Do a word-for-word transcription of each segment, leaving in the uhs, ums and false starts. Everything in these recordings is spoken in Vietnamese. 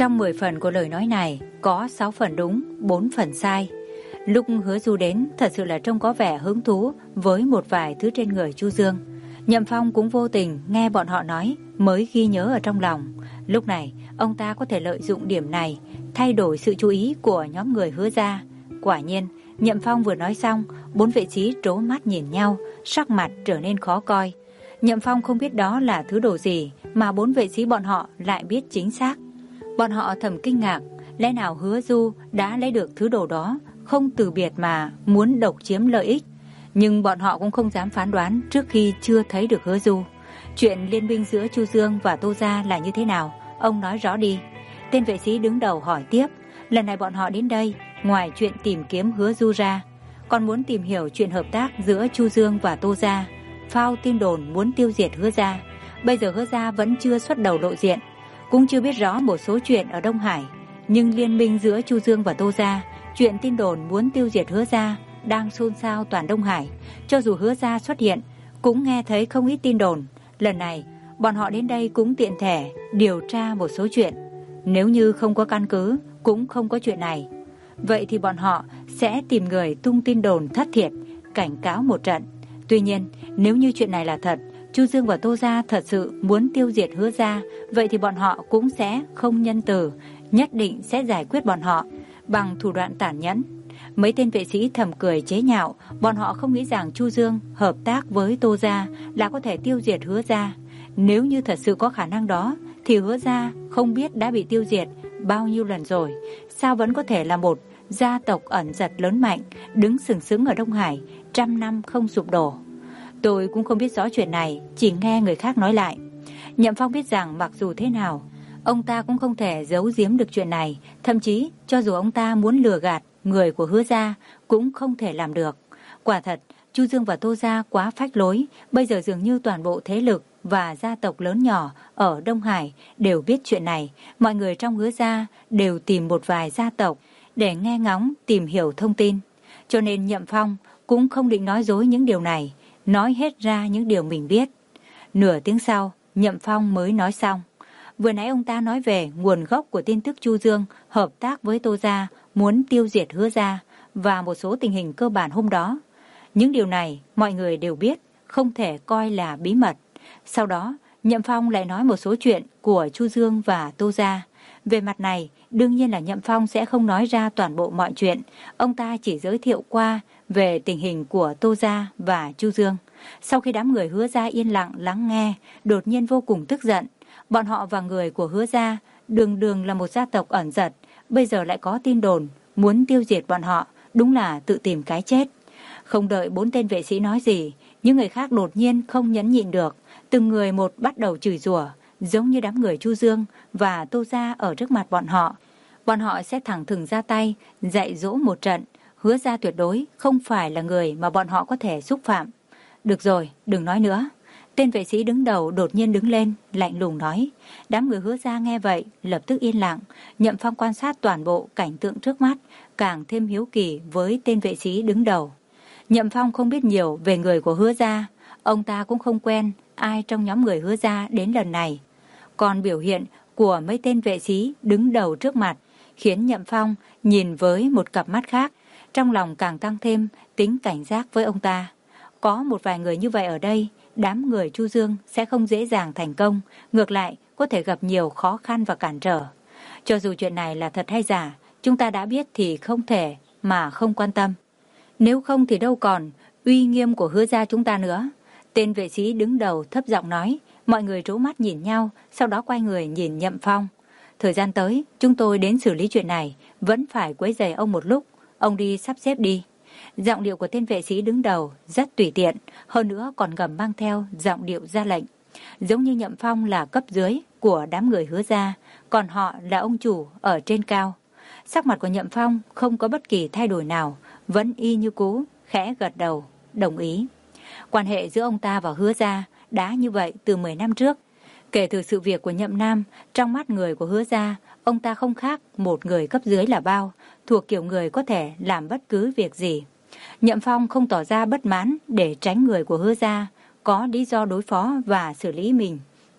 Trong mười phần của lời nói này, có sáu phần đúng, bốn phần sai. Lúc Hứa Du đến, thật sự là trông có vẻ hứng thú với một vài thứ trên người Chu Dương. Nhậm Phong cũng vô tình nghe bọn họ nói mới ghi nhớ ở trong lòng. Lúc này, ông ta có thể lợi dụng điểm này, thay đổi sự chú ý của nhóm người Hứa gia. Quả nhiên, Nhậm Phong vừa nói xong, bốn vệ sĩ trố mắt nhìn nhau, sắc mặt trở nên khó coi. Nhậm Phong không biết đó là thứ đồ gì mà bốn vệ sĩ bọn họ lại biết chính xác. Bọn họ thầm kinh ngạc, lẽ nào Hứa Du đã lấy được thứ đồ đó, không từ biệt mà muốn độc chiếm lợi ích. Nhưng bọn họ cũng không dám phán đoán trước khi chưa thấy được Hứa Du. Chuyện liên minh giữa Chu Dương và Tô Gia là như thế nào? Ông nói rõ đi. Tên vệ sĩ đứng đầu hỏi tiếp. Lần này bọn họ đến đây, ngoài chuyện tìm kiếm Hứa Du ra, còn muốn tìm hiểu chuyện hợp tác giữa Chu Dương và Tô Gia. Phao tin đồn muốn tiêu diệt Hứa Gia. Bây giờ Hứa Gia vẫn chưa xuất đầu lộ diện, cũng chưa biết rõ một số chuyện ở Đông Hải. Nhưng liên minh giữa Chu Dương và Tô Gia, chuyện tin đồn muốn tiêu diệt Hứa Gia đang xôn xao toàn Đông Hải. Cho dù Hứa Gia xuất hiện, cũng nghe thấy không ít tin đồn. Lần này, bọn họ đến đây cũng tiện thể điều tra một số chuyện. Nếu như không có căn cứ, cũng không có chuyện này, vậy thì bọn họ sẽ tìm người tung tin đồn thất thiệt, cảnh cáo một trận. Tuy nhiên, nếu như chuyện này là thật, Chu Dương và Tô Gia thật sự muốn tiêu diệt Hứa Gia, vậy thì bọn họ cũng sẽ không nhân từ, nhất định sẽ giải quyết bọn họ bằng thủ đoạn tàn nhẫn. Mấy tên vệ sĩ thầm cười chế nhạo, bọn họ không nghĩ rằng Chu Dương hợp tác với Tô Gia là có thể tiêu diệt Hứa Gia. Nếu như thật sự có khả năng đó, thì Hứa Gia không biết đã bị tiêu diệt bao nhiêu lần rồi, sao vẫn có thể là một gia tộc ẩn giật lớn mạnh, đứng sừng sững ở Đông Hải, trăm năm không sụp đổ. Tôi cũng không biết rõ chuyện này, chỉ nghe người khác nói lại. Nhậm Phong biết rằng mặc dù thế nào, ông ta cũng không thể giấu giếm được chuyện này, thậm chí cho dù ông ta muốn lừa gạt người của Hứa Gia cũng không thể làm được. Quả thật, Chu Dương và Tô Gia quá phách lối, bây giờ dường như toàn bộ thế lực và gia tộc lớn nhỏ ở Đông Hải đều biết chuyện này. Mọi người trong Hứa Gia đều tìm một vài gia tộc để nghe ngóng tìm hiểu thông tin. Cho nên Nhậm Phong cũng không định nói dối những điều này, nói hết ra những điều mình biết. Nửa tiếng sau, Nhậm Phong mới nói xong. Vừa nãy ông ta nói về nguồn gốc của tin tức Chu Dương hợp tác với Tô Gia muốn tiêu diệt Hứa Gia và một số tình hình cơ bản hôm đó. Những điều này mọi người đều biết, không thể coi là bí mật. Sau đó, Nhậm Phong lại nói một số chuyện của Chu Dương và Tô Gia. Về mặt này, đương nhiên là Nhậm Phong sẽ không nói ra toàn bộ mọi chuyện. Ông ta chỉ giới thiệu qua về tình hình của Tô Gia và Chu Dương. Sau khi đám người Hứa Gia yên lặng lắng nghe, đột nhiên vô cùng tức giận. Bọn họ và người của Hứa Gia đường đường là một gia tộc ẩn giật, bây giờ lại có tin đồn muốn tiêu diệt bọn họ, đúng là tự tìm cái chết. Không đợi bốn tên vệ sĩ nói gì, những người khác đột nhiên không nhẫn nhịn được, từng người một bắt đầu chửi rủa, giống như đám người Chu Dương và Tô Gia ở trước mặt bọn họ. Bọn họ sẽ thẳng thừng ra tay, dạy dỗ một trận. Hứa Gia tuyệt đối không phải là người mà bọn họ có thể xúc phạm. Được rồi, đừng nói nữa. Tên vệ sĩ đứng đầu đột nhiên đứng lên, lạnh lùng nói. Đám người Hứa Gia nghe vậy, lập tức yên lặng. Nhậm Phong quan sát toàn bộ cảnh tượng trước mắt, càng thêm hiếu kỳ với tên vệ sĩ đứng đầu. Nhậm Phong không biết nhiều về người của Hứa Gia, ông ta cũng không quen ai trong nhóm người Hứa Gia đến lần này. Còn biểu hiện của mấy tên vệ sĩ đứng đầu trước mặt khiến Nhậm Phong nhìn với một cặp mắt khác, trong lòng càng tăng thêm tính cảnh giác với ông ta. Có một vài người như vậy ở đây, đám người Chu Dương sẽ không dễ dàng thành công, ngược lại có thể gặp nhiều khó khăn và cản trở. Cho dù chuyện này là thật hay giả, chúng ta đã biết thì không thể mà không quan tâm. Nếu không thì đâu còn uy nghiêm của Hứa Gia chúng ta nữa. Tên vệ sĩ đứng đầu thấp giọng nói. Mọi người trố mắt nhìn nhau, sau đó quay người nhìn Nhậm Phong. Thời gian tới, chúng tôi đến xử lý chuyện này, vẫn phải quấy rầy ông một lúc, ông đi sắp xếp đi. Giọng điệu của tên vệ sĩ đứng đầu rất tùy tiện, hơn nữa còn ngầm mang theo giọng điệu ra lệnh. Giống như Nhậm Phong là cấp dưới của đám người Hứa Gia, còn họ là ông chủ ở trên cao. Sắc mặt của Nhậm Phong không có bất kỳ thay đổi nào, vẫn y như cũ, khẽ gật đầu, đồng ý. Quan hệ giữa ông ta và Hứa Gia đã như vậy từ mười năm trước. Kể từ sự việc của Nhậm Nam, trong mắt người của Hứa Gia, ông ta không khác một người cấp dưới là bao, thuộc kiểu người có thể làm bất cứ việc gì. Nhậm Phong không tỏ ra bất mãn để tránh người của Hứa Gia có lý do đối phó và xử lý mình.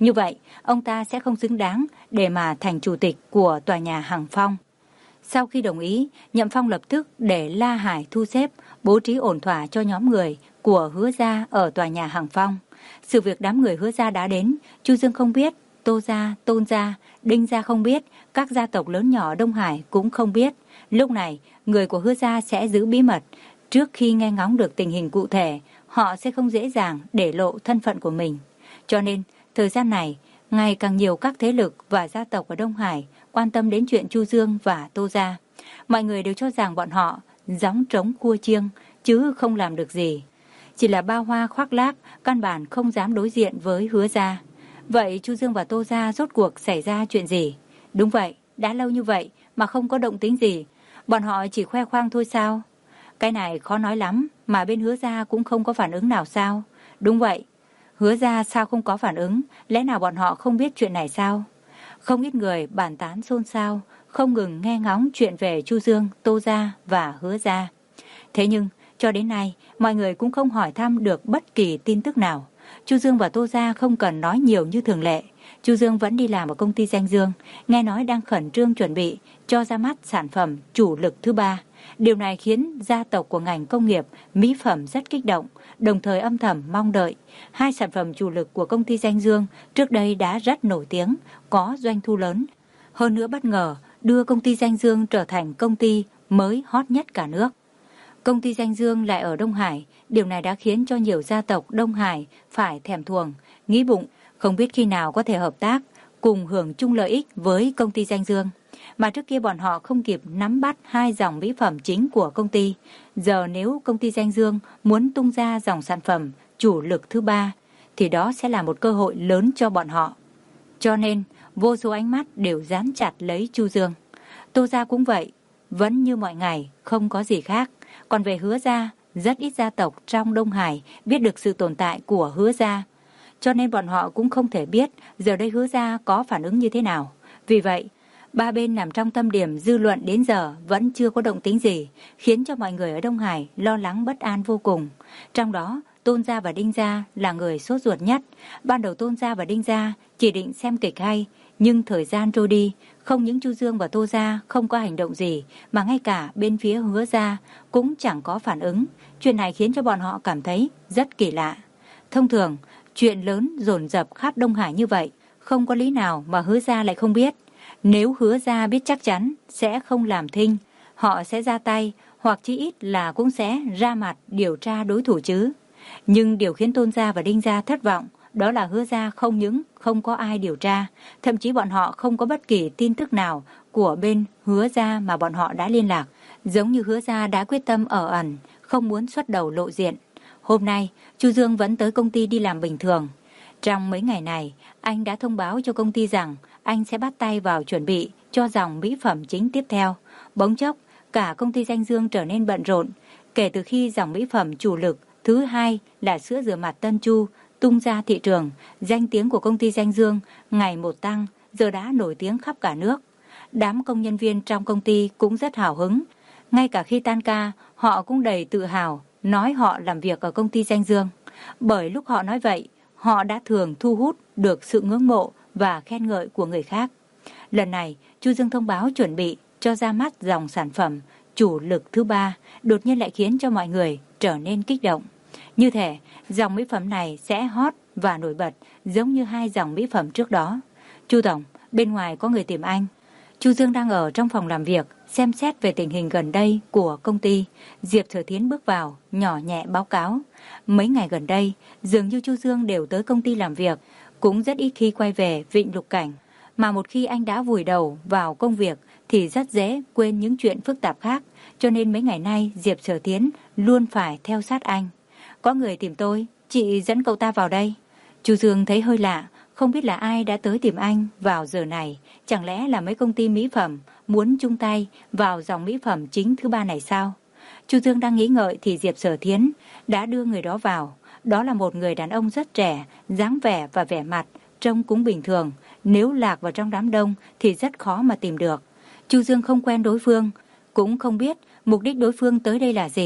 Như vậy, ông ta sẽ không xứng đáng để mà thành chủ tịch của tòa nhà Hằng Phong. Sau khi đồng ý, Nhậm Phong lập tức để La Hải thu xếp, bố trí ổn thỏa cho nhóm người của Hứa gia ở tòa nhà Hằng Phong. Sự việc đám người Hứa gia đã đến, Chu Dương không biết, Tô gia, Tôn gia, Đinh gia không biết, các gia tộc lớn nhỏ ở Đông Hải cũng không biết. Lúc này, người của Hứa gia sẽ giữ bí mật. Trước khi nghe ngóng được tình hình cụ thể, họ sẽ không dễ dàng để lộ thân phận của mình. Cho nên, thời gian này, ngày càng nhiều các thế lực và gia tộc ở Đông Hải quan tâm đến chuyện Chu Dương và Tô gia. Mọi người đều cho rằng bọn họ gióng trống cua chiêng, chứ không làm được gì. Chỉ là ba hoa khoác lác, căn bản không dám đối diện với Hứa gia. Vậy Chu Dương và Tô gia rốt cuộc xảy ra chuyện gì? Đúng vậy, đã lâu như vậy mà không có động tĩnh gì. Bọn họ chỉ khoe khoang thôi sao? Cái này khó nói lắm, mà bên Hứa gia cũng không có phản ứng nào sao? Đúng vậy, Hứa gia sao không có phản ứng? Lẽ nào bọn họ không biết chuyện này sao? Không ít người bàn tán xôn xao, không ngừng nghe ngóng chuyện về Chu Dương, Tô gia và Hứa gia. Thế nhưng, cho đến nay, mọi người cũng không hỏi thăm được bất kỳ tin tức nào. Chu Dương và Tô gia không cần nói nhiều như thường lệ. Chu Dương vẫn đi làm ở công ty Danh Dương, nghe nói đang khẩn trương chuẩn bị cho ra mắt sản phẩm chủ lực thứ ba. Điều này khiến gia tộc của ngành công nghiệp mỹ phẩm rất kích động, đồng thời âm thầm mong đợi. Hai sản phẩm chủ lực của công ty Danh Dương trước đây đã rất nổi tiếng, có doanh thu lớn. Hơn nữa bất ngờ đưa công ty Danh Dương trở thành công ty mới hot nhất cả nước. Công ty Danh Dương lại ở Đông Hải, điều này đã khiến cho nhiều gia tộc Đông Hải phải thèm thuồng, nghĩ bụng không biết khi nào có thể hợp tác, cùng hưởng chung lợi ích với công ty Danh Dương. Mà trước kia bọn họ không kịp nắm bắt hai dòng mỹ phẩm chính của công ty. Giờ nếu công ty Danh Dương muốn tung ra dòng sản phẩm chủ lực thứ ba, thì đó sẽ là một cơ hội lớn cho bọn họ. Cho nên, vô số ánh mắt đều dán chặt lấy Chu Dương. Tô gia cũng vậy, vẫn như mọi ngày, không có gì khác. Còn về Hứa gia, rất ít gia tộc trong Đông Hải biết được sự tồn tại của Hứa gia. Cho nên bọn họ cũng không thể biết giờ đây Hứa gia có phản ứng như thế nào. Vì vậy, ba bên nằm trong tâm điểm dư luận đến giờ vẫn chưa có động tĩnh gì, khiến cho mọi người ở Đông Hải lo lắng bất an vô cùng. Trong đó, Tôn gia và Đinh gia là người sốt ruột nhất. Ban đầu Tôn gia và Đinh gia chỉ định xem kịch hay, nhưng thời gian trôi đi, không những Chu Dương và Tô gia không có hành động gì, mà ngay cả bên phía Hứa gia cũng chẳng có phản ứng. Chuyện này khiến cho bọn họ cảm thấy rất kỳ lạ. Thông thường, chuyện lớn dồn dập khắp Đông Hải như vậy, không có lý nào mà Hứa gia lại không biết. Nếu Hứa gia biết chắc chắn sẽ không làm thinh, họ sẽ ra tay, hoặc chí ít là cũng sẽ ra mặt điều tra đối thủ chứ. Nhưng điều khiến Tôn gia và Đinh gia thất vọng, đó là Hứa gia không những không có ai điều tra, thậm chí bọn họ không có bất kỳ tin tức nào của bên Hứa gia mà bọn họ đã liên lạc. Giống như Hứa gia đã quyết tâm ở ẩn, không muốn xuất đầu lộ diện. Hôm nay, Chu Dương vẫn tới công ty đi làm bình thường. Trong mấy ngày này, anh đã thông báo cho công ty rằng anh sẽ bắt tay vào chuẩn bị cho dòng mỹ phẩm chính tiếp theo. Bỗng chốc, cả công ty Danh Dương trở nên bận rộn. Kể từ khi dòng mỹ phẩm chủ lực thứ hai là sữa rửa mặt Tân Chu tung ra thị trường, danh tiếng của công ty Danh Dương ngày một tăng, giờ đã nổi tiếng khắp cả nước. Đám công nhân viên trong công ty cũng rất hào hứng. Ngay cả khi tan ca, họ cũng đầy tự hào nói họ làm việc ở công ty Danh Dương. Bởi lúc họ nói vậy, họ đã thường thu hút được sự ngưỡng mộ và khen ngợi của người khác. Lần này, Chu Dương thông báo chuẩn bị cho ra mắt dòng sản phẩm chủ lực thứ ba, đột nhiên lại khiến cho mọi người trở nên kích động. Như thể dòng mỹ phẩm này sẽ hot và nổi bật giống như hai dòng mỹ phẩm trước đó. Chu tổng, bên ngoài có người tìm anh. Chu Dương đang ở trong phòng làm việc, xem xét về tình hình gần đây của công ty. Diệp Thừa Thiến bước vào, nhỏ nhẹ báo cáo. Mấy ngày gần đây, dường như Chu Dương đều tới công ty làm việc, cũng rất ít khi quay về Vịnh Lục Cảnh. Mà một khi anh đã vùi đầu vào công việc thì rất dễ quên những chuyện phức tạp khác. Cho nên mấy ngày nay Diệp Thừa Thiến luôn phải theo sát anh. Có người tìm tôi, chị dẫn cậu ta vào đây. Chu Dương thấy hơi lạ, không biết là ai đã tới tìm anh vào giờ này. Chẳng lẽ là mấy công ty mỹ phẩm muốn chung tay vào dòng mỹ phẩm chính thứ ba này sao? Chu Dương đang nghĩ ngợi thì Diệp Sở Thiến đã đưa người đó vào. Đó là một người đàn ông rất trẻ, dáng vẻ và vẻ mặt trông cũng bình thường. Nếu lạc vào trong đám đông thì rất khó mà tìm được. Chu Dương không quen đối phương, cũng không biết mục đích đối phương tới đây là gì.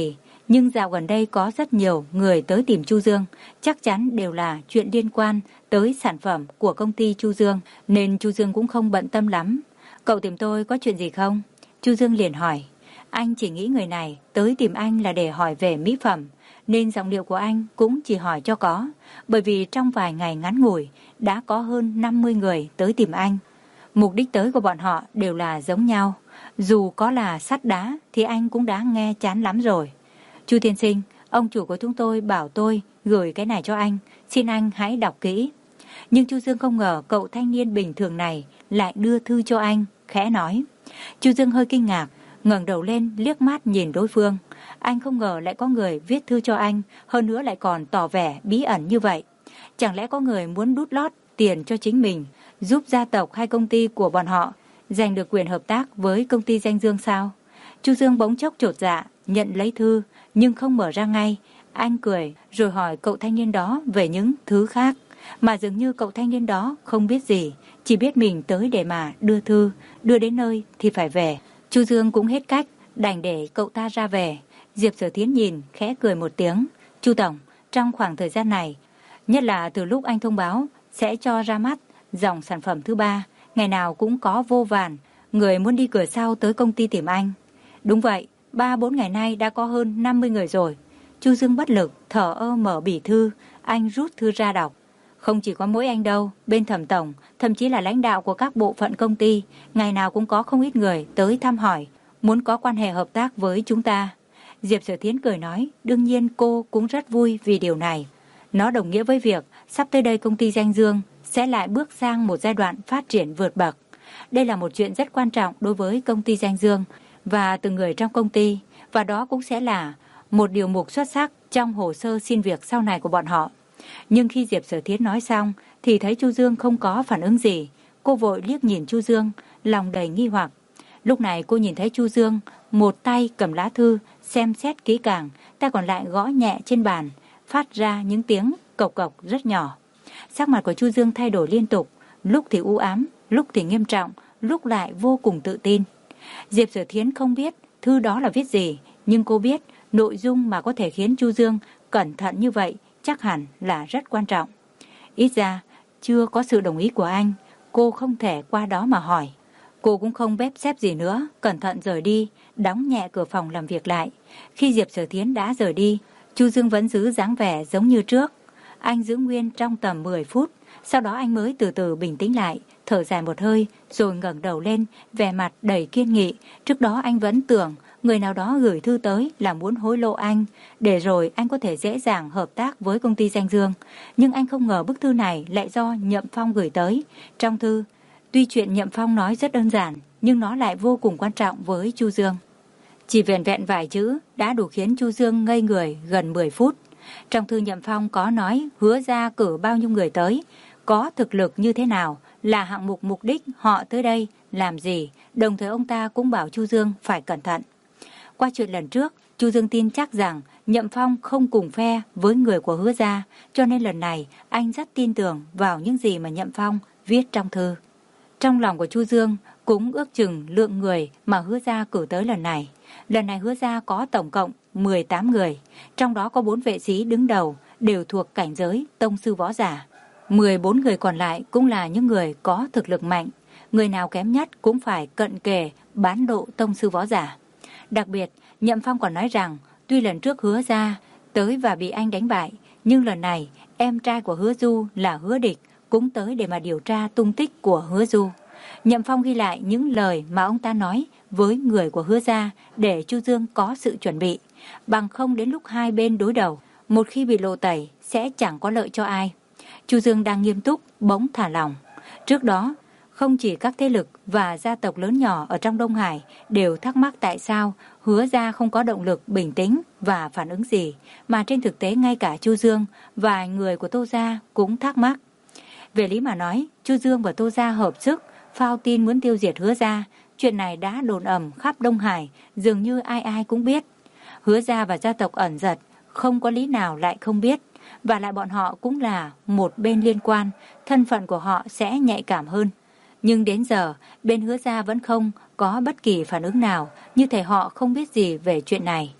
Nhưng dạo gần đây có rất nhiều người tới tìm Chu Dương, chắc chắn đều là chuyện liên quan tới sản phẩm của công ty Chu Dương, nên Chu Dương cũng không bận tâm lắm. Cậu tìm tôi có chuyện gì không? Chu Dương liền hỏi. Anh chỉ nghĩ người này tới tìm anh là để hỏi về mỹ phẩm, nên giọng điệu của anh cũng chỉ hỏi cho có, bởi vì trong vài ngày ngắn ngủi đã có hơn năm mươi người tới tìm anh. Mục đích tới của bọn họ đều là giống nhau, dù có là sắt đá thì anh cũng đã nghe chán lắm rồi. Chu tiên sinh, ông chủ của chúng tôi bảo tôi gửi cái này cho anh, xin anh hãy đọc kỹ. Nhưng Chu Dương không ngờ cậu thanh niên bình thường này lại đưa thư cho anh, khẽ nói. Chu Dương hơi kinh ngạc, ngẩng đầu lên liếc mắt nhìn đối phương. Anh không ngờ lại có người viết thư cho anh, hơn nữa lại còn tỏ vẻ bí ẩn như vậy. Chẳng lẽ có người muốn đút lót tiền cho chính mình, giúp gia tộc hay công ty của bọn họ giành được quyền hợp tác với công ty Danh Dương sao? Chu Dương bỗng chốc chột dạ, nhận lấy thư nhưng không mở ra ngay. Anh cười rồi hỏi cậu thanh niên đó về những thứ khác, mà dường như cậu thanh niên đó không biết gì, chỉ biết mình tới để mà đưa thư, đưa đến nơi thì phải về. Chu Dương cũng hết cách, đành để cậu ta ra về. Diệp Sở Thiến nhìn khẽ cười một tiếng. Chu tổng, trong khoảng thời gian này, nhất là từ lúc anh thông báo sẽ cho ra mắt dòng sản phẩm thứ ba, ngày nào cũng có vô vàn người muốn đi cửa sau tới công ty tìm anh. Đúng vậy, ba bốn ngày nay đã có hơn năm mươi người rồi. Chu Dương bất lực, thở ơ mở bì thư, anh rút thư ra đọc. Không chỉ có mỗi anh đâu, bên Thẩm tổng, thậm chí là lãnh đạo của các bộ phận công ty, ngày nào cũng có không ít người tới thăm hỏi, muốn có quan hệ hợp tác với chúng ta. Diệp Sở Thiến cười nói, đương nhiên cô cũng rất vui vì điều này. Nó đồng nghĩa với việc sắp tới đây công ty Danh Dương sẽ lại bước sang một giai đoạn phát triển vượt bậc. Đây là một chuyện rất quan trọng đối với công ty Danh Dương và từng người trong công ty, và đó cũng sẽ là một điều mục xuất sắc trong hồ sơ xin việc sau này của bọn họ. Nhưng khi Diệp Sở Thiến nói xong thì thấy Chu Dương không có phản ứng gì. Cô vội liếc nhìn Chu Dương, lòng đầy nghi hoặc. Lúc này cô nhìn thấy Chu Dương một tay cầm lá thư xem xét kỹ càng, tay còn lại gõ nhẹ trên bàn, phát ra những tiếng cộc cộc rất nhỏ. Sắc mặt của Chu Dương thay đổi liên tục, lúc thì u ám, lúc thì nghiêm trọng, lúc lại vô cùng tự tin. Diệp Sở Thiến không biết thư đó là viết gì, nhưng cô biết nội dung mà có thể khiến Chu Dương cẩn thận như vậy chắc hẳn là rất quan trọng. Ít ra, chưa có sự đồng ý của anh, cô không thể qua đó mà hỏi. Cô cũng không bếp xếp gì nữa, cẩn thận rời đi, đóng nhẹ cửa phòng làm việc lại. Khi Diệp Sở Thiến đã rời đi, Chu Dương vẫn giữ dáng vẻ giống như trước. Anh giữ nguyên trong tầm mười phút, sau đó anh mới từ từ bình tĩnh lại, thở dài một hơi, rồi ngẩng đầu lên, vẻ mặt đầy kiên nghị. Trước đó anh vẫn tưởng người nào đó gửi thư tới là muốn hối lộ anh, để rồi anh có thể dễ dàng hợp tác với công ty Danh Dương. Nhưng anh không ngờ bức thư này lại do Nhậm Phong gửi tới. Trong thư, tuy chuyện Nhậm Phong nói rất đơn giản, nhưng nó lại vô cùng quan trọng với Chu Dương. Chỉ vẻn vẹn vài chữ đã đủ khiến Chu Dương ngây người gần mười phút. Trong thư Nhậm Phong có nói hứa ra cử bao nhiêu người tới, có thực lực như thế nào, là hạng mục mục đích họ tới đây làm gì, đồng thời ông ta cũng bảo Chu Dương phải cẩn thận. Qua chuyện lần trước, Chu Dương tin chắc rằng Nhậm Phong không cùng phe với người của hứa gia, cho nên lần này anh rất tin tưởng vào những gì mà Nhậm Phong viết trong thư. Trong lòng của Chu Dương cũng ước chừng lượng người mà hứa gia cử tới lần này. Lần này hứa gia có tổng cộng mười tám người, trong đó có bốn vệ sĩ đứng đầu đều thuộc cảnh giới tông sư võ giả. mười bốn người còn lại cũng là những người có thực lực mạnh, người nào kém nhất cũng phải cận kề bán độ tông sư võ giả. Đặc biệt, Nhậm Phong còn nói rằng tuy lần trước hứa gia tới và bị anh đánh bại, nhưng lần này em trai của hứa Du là Hứa Địch cũng tới để mà điều tra tung tích của hứa Du. Nhậm Phong ghi lại những lời mà ông ta nói với người của hứa gia để Chu Dương có sự chuẩn bị, bằng không đến lúc hai bên đối đầu, một khi bị lộ tẩy sẽ chẳng có lợi cho ai. Chu Dương đang nghiêm túc bỗng thả lỏng. Trước đó, không chỉ các thế lực và gia tộc lớn nhỏ ở trong Đông Hải đều thắc mắc tại sao hứa gia không có động lực bình tĩnh và phản ứng gì, mà trên thực tế ngay cả Chu Dương và người của Tô gia cũng thắc mắc. Về lý mà nói, Chu Dương và Tô gia hợp sức phao tin muốn tiêu diệt hứa gia. Chuyện này đã đồn ầm khắp Đông Hải, dường như ai ai cũng biết. Hứa gia và gia tộc Ẩn Giật không có lý nào lại không biết, và lại bọn họ cũng là một bên liên quan, thân phận của họ sẽ nhạy cảm hơn. Nhưng đến giờ, bên hứa gia vẫn không có bất kỳ phản ứng nào, như thể họ không biết gì về chuyện này.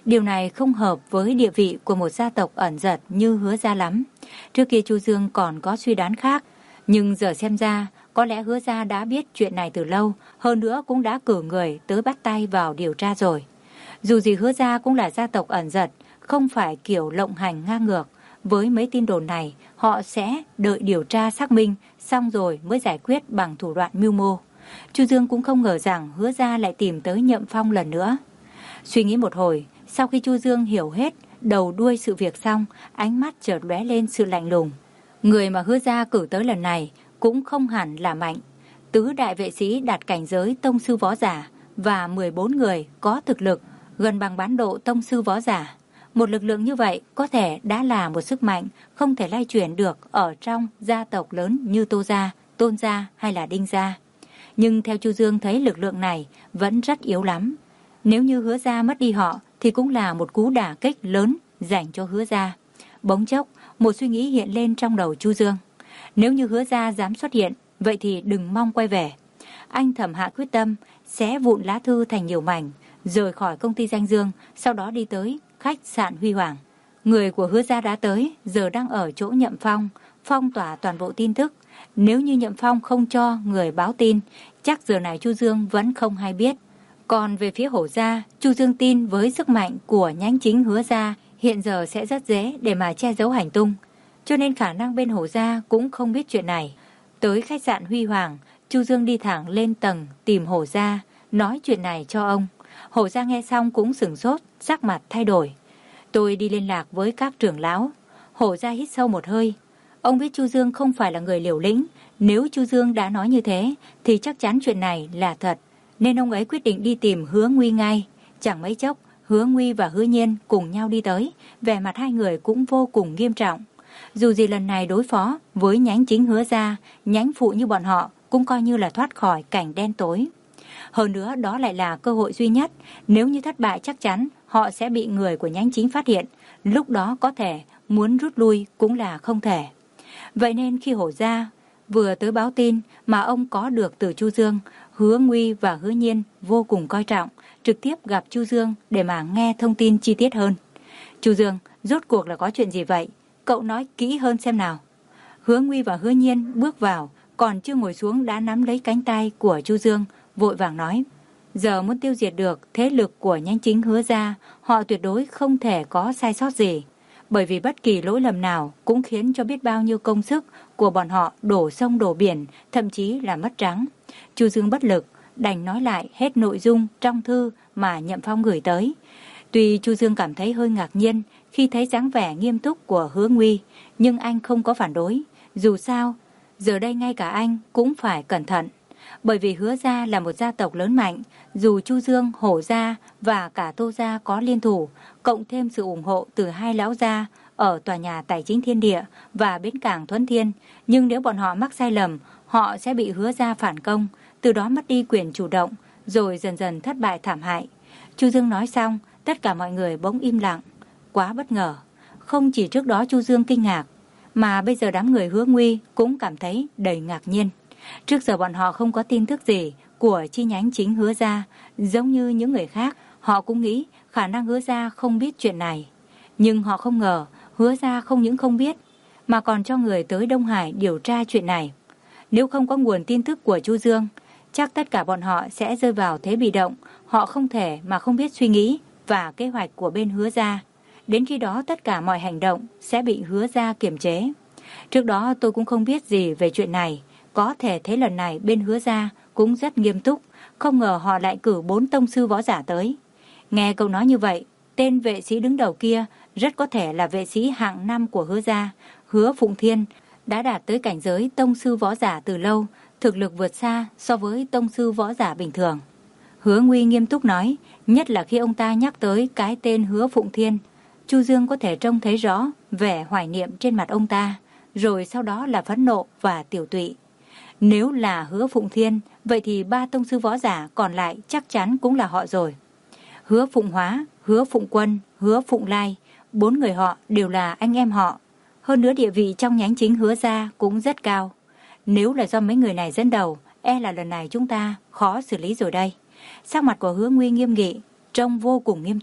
Điều này không hợp với địa vị của một gia tộc ẩn dật như Hứa gia lắm. Trước kia Chu Dương còn có suy đoán khác, nhưng giờ xem ra có lẽ Hứa gia đã biết chuyện này từ lâu, hơn nữa cũng đã cử người tới bắt tay vào điều tra rồi. Dù gì Hứa gia cũng là gia tộc ẩn dật, không phải kiểu lộng hành ngang ngược. Với mấy tin đồn này, họ sẽ đợi điều tra xác minh, xong rồi mới giải quyết bằng thủ đoạn mưu mô. Chu Dương cũng không ngờ rằng Hứa gia lại tìm tới Nhậm Phong lần nữa. Suy nghĩ một hồi, sau khi Chu Dương hiểu hết đầu đuôi sự việc xong, ánh mắt chợt lóe lên sự lạnh lùng. Người mà Hứa gia cử tới lần này cũng không hẳn là mạnh. Tứ đại vệ sĩ đạt cảnh giới tông sư võ giả và mười bốn người có thực lực gần bằng bán độ tông sư võ giả. Một lực lượng như vậy có thể đã là một sức mạnh không thể lay chuyển được ở trong gia tộc lớn như Tô gia, Tôn gia hay là Đinh gia. Nhưng theo Chu Dương thấy lực lượng này vẫn rất yếu lắm. Nếu như Hứa gia mất đi họ thì cũng là một cú đả kích lớn dành cho Hứa gia. Bỗng chốc, một suy nghĩ hiện lên trong đầu Chu Dương. Nếu như Hứa gia dám xuất hiện, vậy thì đừng mong quay về. Anh thầm hạ quyết tâm, xé vụn lá thư thành nhiều mảnh, rời khỏi công ty Danh Dương, sau đó đi tới khách sạn Huy Hoàng. Người của Hứa gia đã tới, giờ đang ở chỗ Nhậm Phong, phong tỏa toàn bộ tin tức. Nếu như Nhậm Phong không cho người báo tin, chắc giờ này Chu Dương vẫn không hay biết. Còn về phía Hổ gia, Chu Dương tin với sức mạnh của nhánh chính Hứa gia hiện giờ sẽ rất dễ để mà che giấu hành tung, cho nên khả năng bên Hổ gia cũng không biết chuyện này. Tới khách sạn Huy Hoàng, Chu Dương đi thẳng lên tầng tìm Hổ gia, nói chuyện này cho ông. Hổ gia nghe xong cũng sửng sốt, sắc mặt thay đổi. Tôi đi liên lạc với các trưởng lão. Hổ gia hít sâu một hơi. Ông biết Chu Dương không phải là người liều lĩnh, nếu Chu Dương đã nói như thế thì chắc chắn chuyện này là thật, nên ông ấy quyết định đi tìm Hứa Nguy ngay. Chẳng mấy chốc, Hứa Nguy và Hứa Nhiên cùng nhau đi tới, vẻ mặt hai người cũng vô cùng nghiêm trọng. Dù gì lần này đối phó với nhánh chính Hứa gia, nhánh phụ như bọn họ cũng coi như là thoát khỏi cảnh đen tối. Hơn nữa đó lại là cơ hội duy nhất, nếu như thất bại chắc chắn họ sẽ bị người của nhánh chính phát hiện, lúc đó có thể muốn rút lui cũng là không thể. Vậy nên khi Hổ gia vừa tới báo tin mà ông có được từ Chu Dương, Hứa Nguy và Hứa Nhiên vô cùng coi trọng, trực tiếp gặp Chu Dương để mà nghe thông tin chi tiết hơn. Chu Dương, rốt cuộc là có chuyện gì vậy? Cậu nói kỹ hơn xem nào. Hứa Nguy và Hứa Nhiên bước vào, còn chưa ngồi xuống đã nắm lấy cánh tay của Chu Dương, vội vàng nói. Giờ muốn tiêu diệt được thế lực của nhánh chính Hứa gia, họ tuyệt đối không thể có sai sót gì. Bởi vì bất kỳ lỗi lầm nào cũng khiến cho biết bao nhiêu công sức của bọn họ đổ sông đổ biển, thậm chí là mất trắng. Chu Dương bất lực, đành nói lại hết nội dung trong thư mà Nhậm Phong gửi tới. Tuy Chu Dương cảm thấy hơi ngạc nhiên khi thấy dáng vẻ nghiêm túc của Hứa Nguy, nhưng anh không có phản đối. Dù sao, giờ đây ngay cả anh cũng phải cẩn thận. Bởi vì Hứa gia là một gia tộc lớn mạnh, dù Chu Dương, Hổ gia và cả Tô gia có liên thủ, cộng thêm sự ủng hộ từ hai lão gia ở tòa nhà Tài chính Thiên Địa và bến cảng Thuấn Thiên, nhưng nếu bọn họ mắc sai lầm, họ sẽ bị Hứa gia phản công, từ đó mất đi quyền chủ động, rồi dần dần thất bại thảm hại. Chu Dương nói xong, tất cả mọi người bỗng im lặng. Quá bất ngờ, không chỉ trước đó Chu Dương kinh ngạc, mà bây giờ đám người Hứa Nguy cũng cảm thấy đầy ngạc nhiên. Trước giờ bọn họ không có tin tức gì của chi nhánh chính Hứa gia, giống như những người khác, họ cũng nghĩ khả năng Hứa gia không biết chuyện này. Nhưng họ không ngờ Hứa gia không những không biết, mà còn cho người tới Đông Hải điều tra chuyện này. Nếu không có nguồn tin tức của Chu Dương, chắc tất cả bọn họ sẽ rơi vào thế bị động, họ không thể mà không biết suy nghĩ và kế hoạch của bên Hứa gia. Đến khi đó tất cả mọi hành động sẽ bị Hứa gia kiềm chế. Trước đó tôi cũng không biết gì về chuyện này, có thể thế lần này bên Hứa gia cũng rất nghiêm túc, không ngờ họ lại cử bốn tông sư võ giả tới. Nghe câu nói như vậy, tên vệ sĩ đứng đầu kia rất có thể là vệ sĩ hạng năm của Hứa gia, Hứa Phụng Thiên, đã đạt tới cảnh giới tông sư võ giả từ lâu, thực lực vượt xa so với tông sư võ giả bình thường. Hứa Nguy nghiêm túc nói, nhất là khi ông ta nhắc tới cái tên Hứa Phụng Thiên, Chu Dương có thể trông thấy rõ vẻ hoài niệm trên mặt ông ta, rồi sau đó là phẫn nộ và tiểu tụy. Nếu là Hứa Phụng Thiên, vậy thì ba tông sư võ giả còn lại chắc chắn cũng là họ rồi. Hứa Phụng Hóa, Hứa Phụng Quân, Hứa Phụng Lai, bốn người họ đều là anh em họ. Hơn nữa địa vị trong nhánh chính Hứa gia cũng rất cao. Nếu là do mấy người này dẫn đầu, e là lần này chúng ta khó xử lý rồi đây. Sắc mặt của Hứa Nguy nghiêm nghị, trông vô cùng nghiêm túc.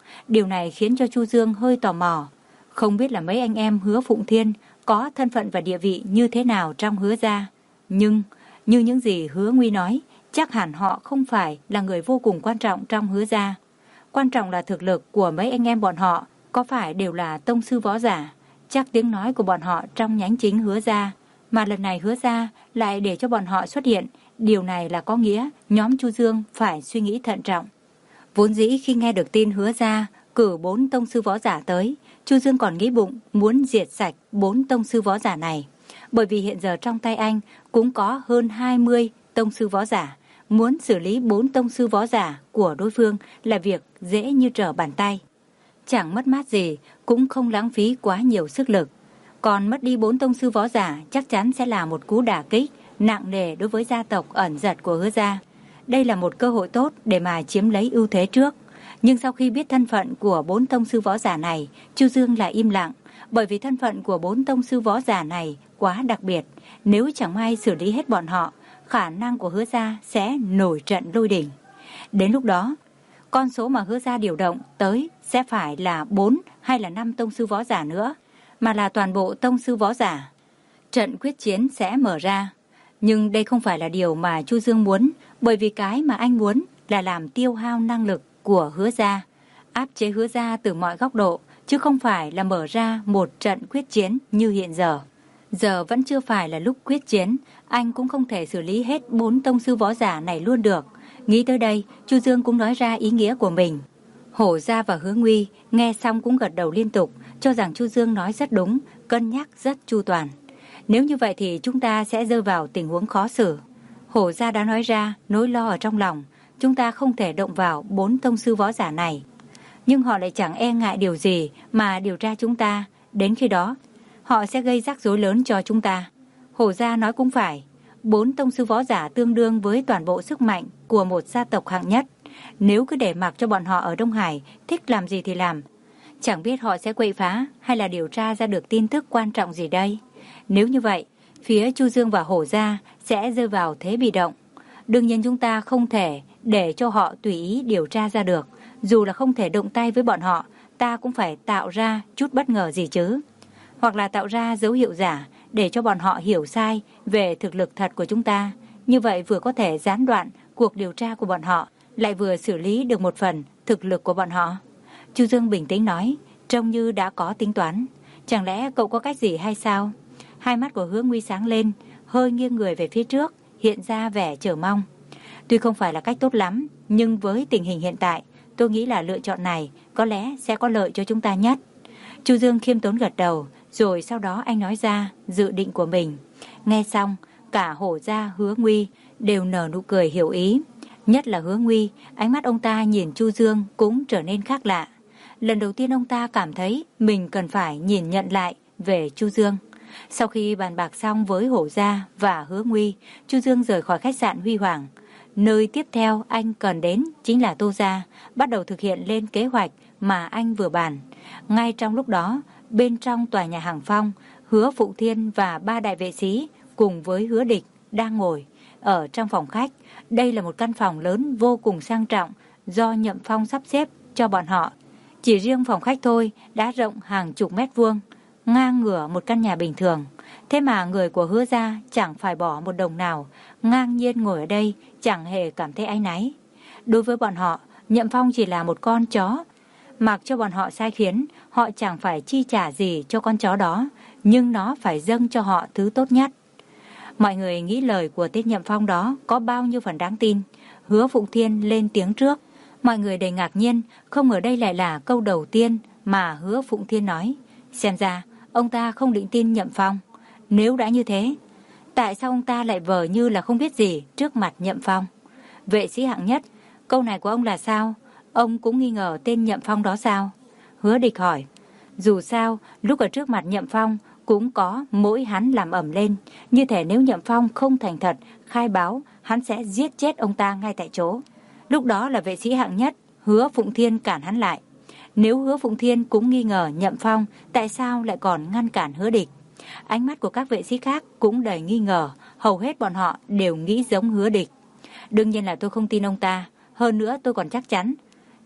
Điều này khiến cho Chu Dương hơi tò mò. Không biết là mấy anh em Hứa Phụng Thiên có thân phận và địa vị như thế nào trong Hứa gia. Nhưng, như những gì Hứa Nguy nói, chắc hẳn họ không phải là người vô cùng quan trọng trong Hứa gia. Quan trọng là thực lực của mấy anh em bọn họ có phải đều là tông sư võ giả. Chắc tiếng nói của bọn họ trong nhánh chính Hứa gia, mà lần này Hứa gia lại để cho bọn họ xuất hiện. Điều này là có nghĩa nhóm Chu Dương phải suy nghĩ thận trọng. Vốn dĩ khi nghe được tin Hứa gia cử bốn tông sư võ giả tới, Chu Dương còn nghĩ bụng muốn diệt sạch bốn tông sư võ giả này. Bởi vì hiện giờ trong tay anh cũng có hơn hai mươi tông sư võ giả. Muốn xử lý bốn tông sư võ giả của đối phương là việc dễ như trở bàn tay. Chẳng mất mát gì, cũng không lãng phí quá nhiều sức lực. Còn mất đi bốn tông sư võ giả chắc chắn sẽ là một cú đả kích nặng nề đối với gia tộc ẩn giật của Hứa gia. Đây là một cơ hội tốt để mà chiếm lấy ưu thế trước. Nhưng sau khi biết thân phận của bốn tông sư võ giả này, Chu Dương lại im lặng. Bởi vì thân phận của bốn tông sư võ giả này quá đặc biệt. Nếu chẳng may xử lý hết bọn họ, khả năng của Hứa gia sẽ nổi trận lôi đỉnh. Đến lúc đó, con số mà Hứa gia điều động tới sẽ phải là bốn hay là năm tông sư võ giả nữa, mà là toàn bộ tông sư võ giả. Trận quyết chiến sẽ mở ra. Nhưng đây không phải là điều mà Chu Dương muốn, bởi vì cái mà anh muốn là làm tiêu hao năng lực của Hứa gia, áp chế Hứa gia từ mọi góc độ, chứ không phải là mở ra một trận quyết chiến như hiện giờ. Giờ vẫn chưa phải là lúc quyết chiến, anh cũng không thể xử lý hết bốn tông sư võ giả này luôn được. Nghĩ tới đây, Chu Dương cũng nói ra ý nghĩa của mình. Hổ gia và Hứa Nguy nghe xong cũng gật đầu liên tục, cho rằng Chu Dương nói rất đúng, cân nhắc rất chu toàn. Nếu như vậy thì chúng ta sẽ rơi vào tình huống khó xử. Hổ gia đã nói ra nỗi lo ở trong lòng, chúng ta không thể động vào bốn tông sư võ giả này. Nhưng họ lại chẳng e ngại điều gì mà điều tra chúng ta, đến khi đó họ sẽ gây rắc rối lớn cho chúng ta. Hổ gia nói cũng phải, bốn tông sư võ giả tương đương với toàn bộ sức mạnh của một gia tộc hạng nhất. Nếu cứ để mặc cho bọn họ ở Đông Hải thích làm gì thì làm, chẳng biết họ sẽ quậy phá hay là điều tra ra được tin tức quan trọng gì đây. Nếu như vậy, phía Chu Dương và Hổ gia sẽ rơi vào thế bị động. Đương nhiên chúng ta không thể để cho họ tùy ý điều tra ra được. Dù là không thể động tay với bọn họ, ta cũng phải tạo ra chút bất ngờ gì chứ. Hoặc là tạo ra dấu hiệu giả để cho bọn họ hiểu sai về thực lực thật của chúng ta. Như vậy vừa có thể gián đoạn cuộc điều tra của bọn họ, lại vừa xử lý được một phần thực lực của bọn họ. Chu Dương bình tĩnh nói, trông như đã có tính toán. Chẳng lẽ cậu có cách gì hay sao? Hai mắt của Hứa Nguy sáng lên, hơi nghiêng người về phía trước, hiện ra vẻ chờ mong. Tuy không phải là cách tốt lắm, nhưng với tình hình hiện tại, tôi nghĩ là lựa chọn này có lẽ sẽ có lợi cho chúng ta nhất. Chu Dương khiêm tốn gật đầu, rồi sau đó anh nói ra dự định của mình. Nghe xong, cả Hổ gia, Hứa Nguy đều nở nụ cười hiểu ý. Nhất là Hứa Nguy, ánh mắt ông ta nhìn Chu Dương cũng trở nên khác lạ. Lần đầu tiên ông ta cảm thấy mình cần phải nhìn nhận lại về Chu Dương. Sau khi bàn bạc xong với Hổ gia và Hứa Nguy, Chu Dương rời khỏi khách sạn Huy Hoàng. Nơi tiếp theo anh cần đến chính là Tô gia, bắt đầu thực hiện lên kế hoạch mà anh vừa bàn. Ngay trong lúc đó, bên trong tòa nhà Hàng Phong, Hứa Phụng Thiên và ba đại vệ sĩ cùng với Hứa Địch đang ngồi ở trong phòng khách. Đây là một căn phòng lớn vô cùng sang trọng do Nhậm Phong sắp xếp cho bọn họ. Chỉ riêng phòng khách thôi đã rộng hàng chục mét vuông, ngang ngửa một căn nhà bình thường. Thế mà người của Hứa gia chẳng phải bỏ một đồng nào, ngang nhiên ngồi ở đây chẳng hề cảm thấy áy náy. Đối với bọn họ, Nhậm Phong chỉ là một con chó. Mặc cho bọn họ sai khiến, họ chẳng phải chi trả gì cho con chó đó, nhưng nó phải dâng cho họ thứ tốt nhất. Mọi người nghĩ lời của tên Nhậm Phong đó có bao nhiêu phần đáng tin. Hứa Phụng Thiên lên tiếng trước. Mọi người đầy ngạc nhiên, không ngờ đây lại là câu đầu tiên mà Hứa Phụng Thiên nói. Xem ra, ông ta không định tin Nhậm Phong. Nếu đã như thế, tại sao ông ta lại vờ như là không biết gì trước mặt Nhậm Phong? Vệ sĩ hạng nhất, câu này của ông là sao? Ông cũng nghi ngờ tên Nhậm Phong đó sao? Hứa Địch hỏi. Dù sao, lúc ở trước mặt Nhậm Phong cũng có mỗi hắn làm ẩm lên. Như thể nếu Nhậm Phong không thành thật, khai báo, hắn sẽ giết chết ông ta ngay tại chỗ. Lúc đó là vệ sĩ hạng nhất, Hứa Phụng Thiên cản hắn lại. Nếu Hứa Phụng Thiên cũng nghi ngờ Nhậm Phong, tại sao lại còn ngăn cản Hứa Địch? Ánh mắt của các vệ sĩ khác cũng đầy nghi ngờ, hầu hết bọn họ đều nghĩ giống Hứa Địch. Đương nhiên là tôi không tin ông ta, hơn nữa tôi còn chắc chắn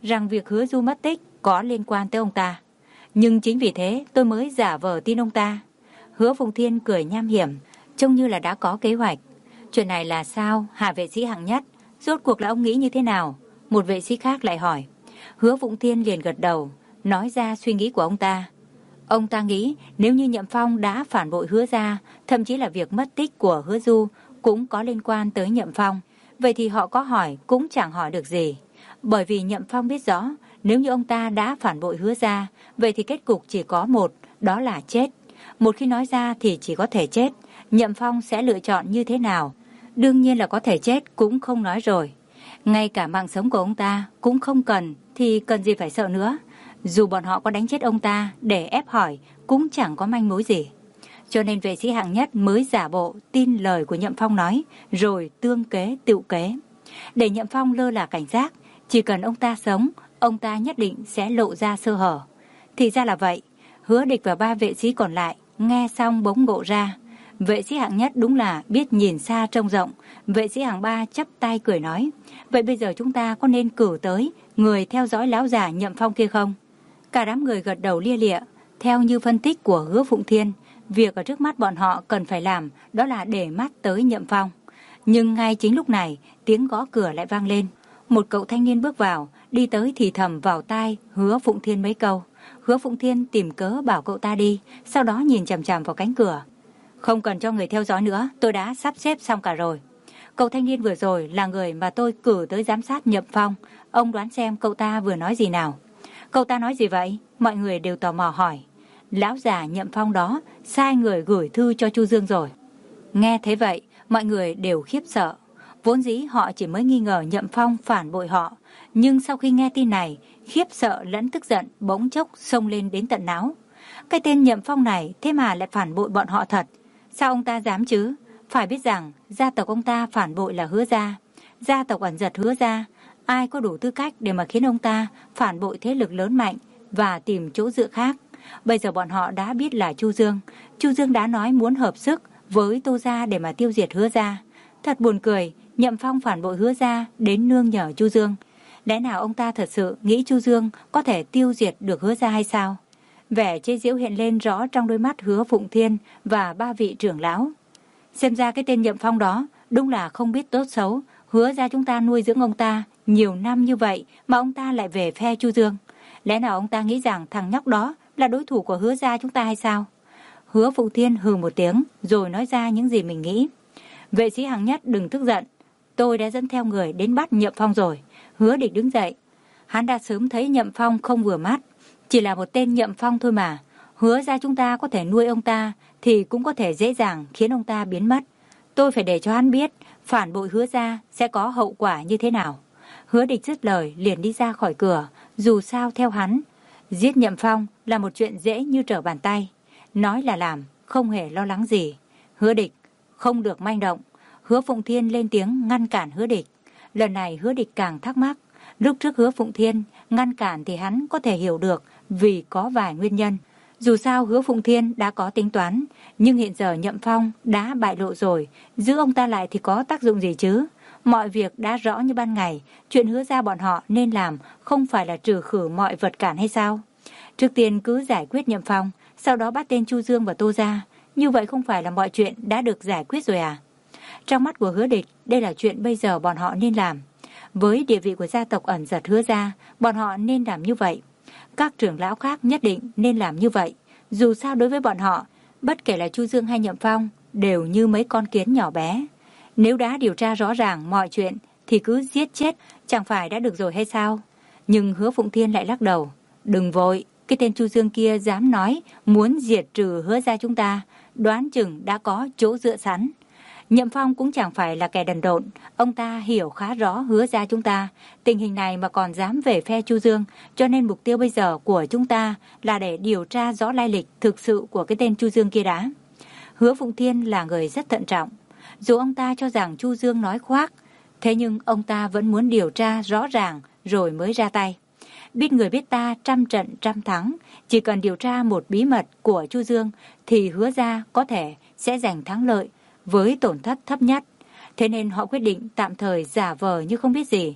rằng việc Hứa Du mất tích có liên quan tới ông ta. Nhưng chính vì thế tôi mới giả vờ tin ông ta. Hứa Phụng Thiên cười nham hiểm, trông như là đã có kế hoạch. Chuyện này là sao, Hạ vệ sĩ hạng nhất? Rốt cuộc là ông nghĩ như thế nào? Một vệ sĩ khác lại hỏi. Hứa Phụng Thiên liền gật đầu, nói ra suy nghĩ của ông ta. Ông ta nghĩ nếu như Nhậm Phong đã phản bội Hứa gia, thậm chí là việc mất tích của Hứa Du cũng có liên quan tới Nhậm Phong, vậy thì họ có hỏi cũng chẳng hỏi được gì. Bởi vì Nhậm Phong biết rõ, nếu như ông ta đã phản bội Hứa gia, vậy thì kết cục chỉ có một, đó là chết. Một khi nói ra thì chỉ có thể chết. Nhậm Phong sẽ lựa chọn như thế nào? Đương nhiên là có thể chết cũng không nói rồi. Ngay cả mạng sống của ông ta cũng không cần, thì cần gì phải sợ nữa. Dù bọn họ có đánh chết ông ta để ép hỏi cũng chẳng có manh mối gì. Cho nên vệ sĩ hạng nhất mới giả bộ tin lời của Nhậm Phong nói, rồi tương kế tựu kế. Để Nhậm Phong lơ là cảnh giác, chỉ cần ông ta sống, ông ta nhất định sẽ lộ ra sơ hở. Thì ra là vậy. Hứa Địch và ba vệ sĩ còn lại nghe xong bỗng ngộ ra. Vệ sĩ hạng nhất đúng là biết nhìn xa trông rộng. Vệ sĩ hạng ba chắp tay cười nói, vậy bây giờ chúng ta có nên cử tới người theo dõi lão già Nhậm Phong kia không? Cả đám người gật đầu lia lịa. Theo như phân tích của Hứa Phụng Thiên, việc ở trước mắt bọn họ cần phải làm đó là để mắt tới Nhậm Phong. Nhưng ngay chính lúc này, tiếng gõ cửa lại vang lên. Một cậu thanh niên bước vào, đi tới thì thầm vào tai Hứa Phụng Thiên mấy câu. Hứa Phụng Thiên tìm cớ bảo cậu ta đi, sau đó nhìn chằm chằm vào cánh cửa. Không cần cho người theo dõi nữa, tôi đã sắp xếp xong cả rồi. Cậu thanh niên vừa rồi là người mà tôi cử tới giám sát Nhậm Phong. Ông đoán xem cậu ta vừa nói gì nào? Cậu ta nói gì vậy? Mọi người đều tò mò hỏi. Lão già Nhậm Phong đó sai người gửi thư cho Chu Dương rồi. Nghe thế vậy, mọi người đều khiếp sợ. Vốn dĩ họ chỉ mới nghi ngờ Nhậm Phong phản bội họ, nhưng sau khi nghe tin này, khiếp sợ lẫn tức giận bỗng chốc xông lên đến tận não. Cái tên Nhậm Phong này thế mà lại phản bội bọn họ thật. Sao ông ta dám chứ? Phải biết rằng gia tộc ông ta phản bội là Hứa gia, gia tộc ẩn giật Hứa gia. Ai có đủ tư cách để mà khiến ông ta phản bội thế lực lớn mạnh và tìm chỗ dựa khác? Bây giờ bọn họ đã biết là Chu Dương. Chu Dương đã nói muốn hợp sức với Tô gia để mà tiêu diệt Hứa gia. Thật buồn cười, Nhậm Phong phản bội Hứa gia đến nương nhờ Chu Dương. Lẽ nào ông ta thật sự nghĩ Chu Dương có thể tiêu diệt được Hứa gia hay sao? Vẻ chế giễu hiện lên rõ trong đôi mắt Hứa Phụng Thiên và ba vị trưởng lão. Xem ra cái tên Nhậm Phong đó đúng là không biết tốt xấu. Hứa gia chúng ta nuôi dưỡng ông ta nhiều năm như vậy mà ông ta lại về phe Chu Dương. Lẽ nào ông ta nghĩ rằng thằng nhóc đó là đối thủ của Hứa gia chúng ta hay sao? Hứa Phụng Thiên hừ một tiếng rồi nói ra những gì mình nghĩ. Vệ sĩ hạng nhất đừng tức giận. Tôi đã dẫn theo người đến bắt Nhậm Phong rồi. Hứa Địch đứng dậy. Hắn đã sớm thấy Nhậm Phong không vừa mắt. Chỉ là một tên Nhậm Phong thôi mà. Hứa ra chúng ta có thể nuôi ông ta thì cũng có thể dễ dàng khiến ông ta biến mất. Tôi phải để cho hắn biết phản bội Hứa ra sẽ có hậu quả như thế nào. Hứa Địch dứt lời liền đi ra khỏi cửa. Dù sao theo hắn, giết Nhậm Phong là một chuyện dễ như trở bàn tay. Nói là làm, không hề lo lắng gì. Hứa Địch, không được manh động. Hứa Phụng Thiên lên tiếng ngăn cản Hứa Địch. Lần này Hứa Địch càng thắc mắc. Lúc trước Hứa Phụng Thiên ngăn cản thì hắn có thể hiểu được vì có vài nguyên nhân. Dù sao Hứa Phụng Thiên đã có tính toán, nhưng hiện giờ Nhậm Phong đã bại lộ rồi, giữ ông ta lại thì có tác dụng gì chứ? Mọi việc đã rõ như ban ngày, chuyện Hứa ra bọn họ nên làm không phải là trừ khử mọi vật cản hay sao? Trước tiên cứ giải quyết Nhậm Phong, sau đó bắt tên Chu Dương và Tô gia. Như vậy không phải là mọi chuyện đã được giải quyết rồi à? Trong mắt của Hứa Địch, đây là chuyện bây giờ bọn họ nên làm. Với địa vị của gia tộc ẩn giật Hứa gia, bọn họ nên làm như vậy. Các trưởng lão khác nhất định nên làm như vậy. Dù sao đối với bọn họ, bất kể là Chu Dương hay Nhậm Phong, đều như mấy con kiến nhỏ bé. Nếu đã điều tra rõ ràng mọi chuyện, thì cứ giết chết, chẳng phải đã được rồi hay sao? Nhưng Hứa Phụng Thiên lại lắc đầu. Đừng vội, cái tên Chu Dương kia dám nói muốn diệt trừ Hứa gia chúng ta, đoán chừng đã có chỗ dựa sẵn. Nhậm Phong cũng chẳng phải là kẻ đần độn, ông ta hiểu khá rõ Hứa gia chúng ta, tình hình này mà còn dám về phe Chu Dương, cho nên mục tiêu bây giờ của chúng ta là để điều tra rõ lai lịch thực sự của cái tên Chu Dương kia đã. Hứa Phụng Thiên là người rất thận trọng, dù ông ta cho rằng Chu Dương nói khoác, thế nhưng ông ta vẫn muốn điều tra rõ ràng rồi mới ra tay. Biết người biết ta trăm trận trăm thắng, chỉ cần điều tra một bí mật của Chu Dương thì Hứa gia có thể sẽ giành thắng lợi với tổn thất thấp nhất. Thế nên họ quyết định tạm thời giả vờ như không biết gì.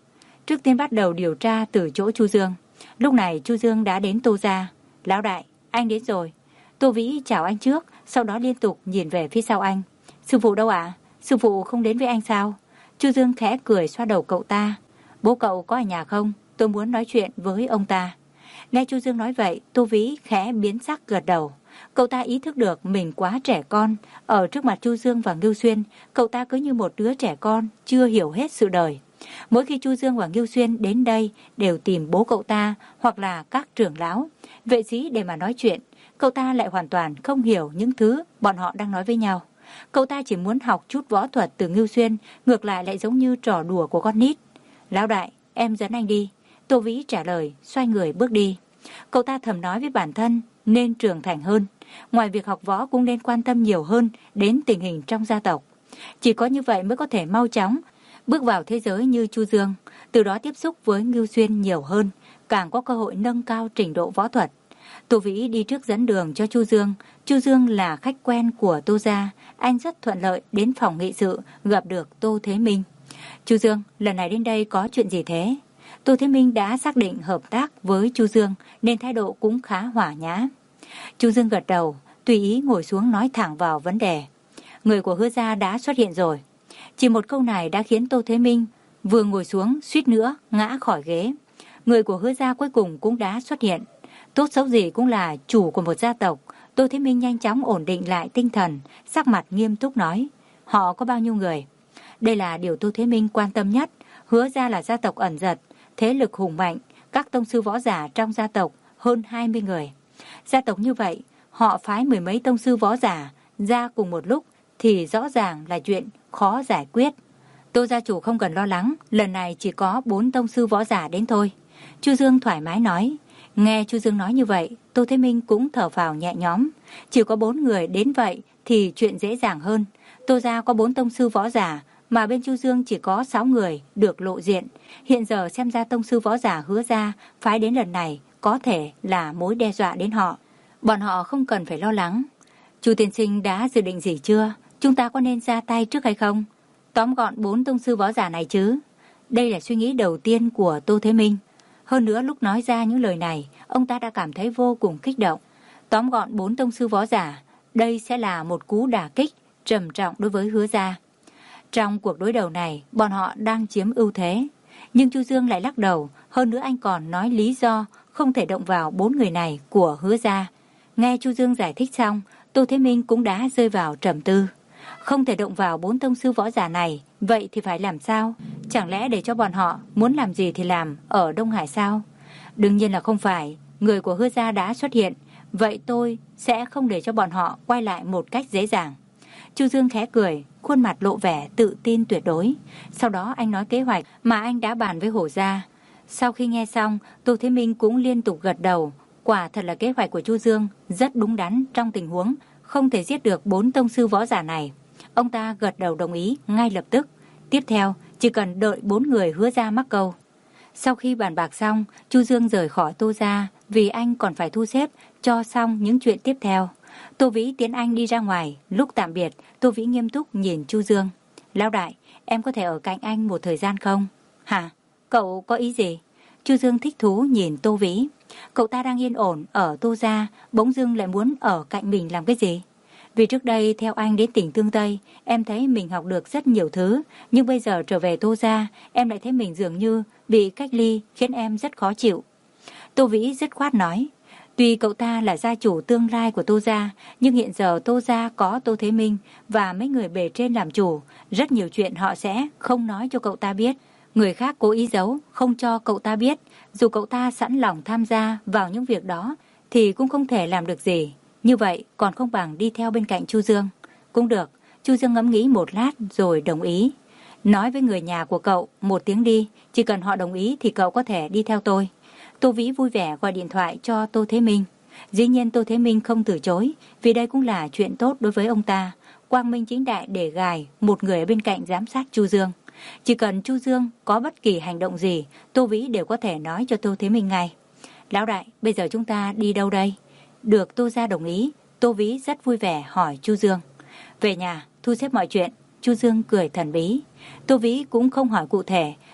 trước tiên bắt đầu điều tra từ chỗ Chu Dương. Lúc này Chu Dương đã đến Tô gia. Lão đại, anh đến rồi. Tô Vĩ chào anh trước, sau đó liên tục nhìn về phía sau anh. Sư phụ đâu ạ? Sư phụ không đến với anh sao? Chu Dương khẽ cười xoa đầu cậu ta. Bố cậu có ở nhà không? Tôi muốn nói chuyện với ông ta. Nghe Chu Dương nói vậy, Tô Vĩ khẽ biến sắc gật đầu. Cậu ta ý thức được mình quá trẻ con. Ở trước mặt Chu Dương và Ngưu Xuyên, cậu ta cứ như một đứa trẻ con, chưa hiểu hết sự đời. Mỗi khi Chu Dương và Ngưu Xuyên đến đây, đều tìm bố cậu ta hoặc là các trưởng lão, vệ sĩ để mà nói chuyện. Cậu ta lại hoàn toàn không hiểu những thứ bọn họ đang nói với nhau. Cậu ta chỉ muốn học chút võ thuật từ Ngưu Xuyên, ngược lại lại giống như trò đùa của con nít. Lão đại, em dẫn anh đi. Tô Vĩ trả lời, xoay người bước đi. Cậu ta thầm nói với bản thân nên trưởng thành hơn. Ngoài việc học võ cũng nên quan tâm nhiều hơn đến tình hình trong gia tộc. Chỉ có như vậy mới có thể mau chóng bước vào thế giới như Chu Dương, từ đó tiếp xúc với Ngưu Xuyên nhiều hơn, càng có cơ hội nâng cao trình độ võ thuật. Tô Vĩ đi trước dẫn đường cho Chu Dương. Chu Dương là khách quen của Tô gia, anh rất thuận lợi đến phòng nghị sự gặp được Tô Thế Minh. Chu Dương, lần này đến đây có chuyện gì thế? Tô Thế Minh đã xác định hợp tác với Chu Dương nên thái độ cũng khá hòa nhã. Chu Dương gật đầu, tùy ý ngồi xuống nói thẳng vào vấn đề. Người của Hứa gia đã xuất hiện rồi. Chỉ một câu này đã khiến Tô Thế Minh vừa ngồi xuống suýt nữa ngã khỏi ghế. Người của Hứa gia cuối cùng cũng đã xuất hiện. Tốt xấu gì cũng là chủ của một gia tộc. Tô Thế Minh nhanh chóng ổn định lại tinh thần, sắc mặt nghiêm túc nói. Họ có bao nhiêu người? Đây là điều Tô Thế Minh quan tâm nhất. Hứa gia là gia tộc ẩn dật, thế lực hùng mạnh, các tông sư võ giả trong gia tộc hơn hai mươi người. Gia tộc như vậy, họ phái mười mấy tông sư võ giả ra cùng một lúc thì rõ ràng là chuyện khó giải quyết. Tô gia chủ không cần lo lắng, lần này chỉ có bốn tông sư võ giả đến thôi. Chu Dương thoải mái nói. Nghe Chu Dương nói như vậy, Tô Thế Minh cũng thở phào nhẹ nhõm. Chỉ có bốn người đến vậy thì chuyện dễ dàng hơn. Tô gia có bốn tông sư võ giả, mà bên Chu Dương chỉ có sáu người được lộ diện. Hiện giờ xem ra tông sư võ giả Hứa gia phái đến lần này có thể là mối đe dọa đến họ. Bọn họ không cần phải lo lắng. Chu tiên sinh đã dự định gì chưa? Chúng ta có nên ra tay trước hay không? Tóm gọn bốn tông sư võ giả này chứ? Đây là suy nghĩ đầu tiên của Tô Thế Minh. Hơn nữa lúc nói ra những lời này, ông ta đã cảm thấy vô cùng kích động. Tóm gọn bốn tông sư võ giả, đây sẽ là một cú đả kích trầm trọng đối với Hứa gia. Trong cuộc đối đầu này, bọn họ đang chiếm ưu thế. Nhưng Chu Dương lại lắc đầu, hơn nữa anh còn nói lý do không thể động vào bốn người này của Hứa gia. Nghe Chu Dương giải thích xong, Tô Thế Minh cũng đã rơi vào trầm tư. Không thể động vào bốn tông sư võ giả này, vậy thì phải làm sao? Chẳng lẽ để cho bọn họ muốn làm gì thì làm ở Đông Hải sao? Đương nhiên là không phải, người của Hứa gia đã xuất hiện, vậy tôi sẽ không để cho bọn họ quay lại một cách dễ dàng. Chu Dương khẽ cười, khuôn mặt lộ vẻ tự tin tuyệt đối. Sau đó anh nói kế hoạch mà anh đã bàn với Hổ gia. Sau khi nghe xong, Tô Thế Minh cũng liên tục gật đầu. Quả thật là kế hoạch của Chu Dương rất đúng đắn trong tình huống không thể giết được bốn tông sư võ giả này. Ông ta gật đầu đồng ý ngay lập tức. Tiếp theo, chỉ cần đợi bốn người Hứa gia mắc câu. Sau khi bàn bạc xong, Chu Dương rời khỏi Tô gia vì anh còn phải thu xếp cho xong những chuyện tiếp theo. Tô Vĩ tiến anh đi ra ngoài. Lúc tạm biệt, Tô Vĩ nghiêm túc nhìn Chu Dương. Lão đại, em có thể ở cạnh anh một thời gian không? Hả? Cậu có ý gì? Chu Dương thích thú nhìn Tô Vĩ. Cậu ta đang yên ổn ở Tô gia, bỗng dưng lại muốn ở cạnh mình làm cái gì? Vì trước đây theo anh đến tỉnh Tương Tây, em thấy mình học được rất nhiều thứ, nhưng bây giờ trở về Tô gia, em lại thấy mình dường như bị cách ly, khiến em rất khó chịu. Tô Vĩ dứt khoát nói. Tuy cậu ta là gia chủ tương lai của Tô gia, nhưng hiện giờ Tô gia có Tô Thế Minh và mấy người bề trên làm chủ, rất nhiều chuyện họ sẽ không nói cho cậu ta biết. Người khác cố ý giấu, không cho cậu ta biết, dù cậu ta sẵn lòng tham gia vào những việc đó thì cũng không thể làm được gì. Như vậy còn không bằng đi theo bên cạnh Chu Dương. Cũng được, Chu Dương ngẫm nghĩ một lát rồi đồng ý. Nói với người nhà của cậu một tiếng đi, chỉ cần họ đồng ý thì cậu có thể đi theo tôi. Tô Vĩ vui vẻ gọi điện thoại cho Tô Thế Minh. Dĩ nhiên Tô Thế Minh không từ chối, vì đây cũng là chuyện tốt đối với ông ta. Quang minh chính đại để gài một người ở bên cạnh giám sát Chu Dương. Chỉ cần Chu Dương có bất kỳ hành động gì, Tô Vĩ đều có thể nói cho Tô Thế Minh ngay. Lão đại, bây giờ chúng ta đi đâu đây? Được Tô gia đồng ý, Tô Vĩ rất vui vẻ hỏi Chu Dương. Về nhà, thu xếp mọi chuyện. Chu Dương cười thần bí. Tô Vĩ cũng không hỏi cụ thể,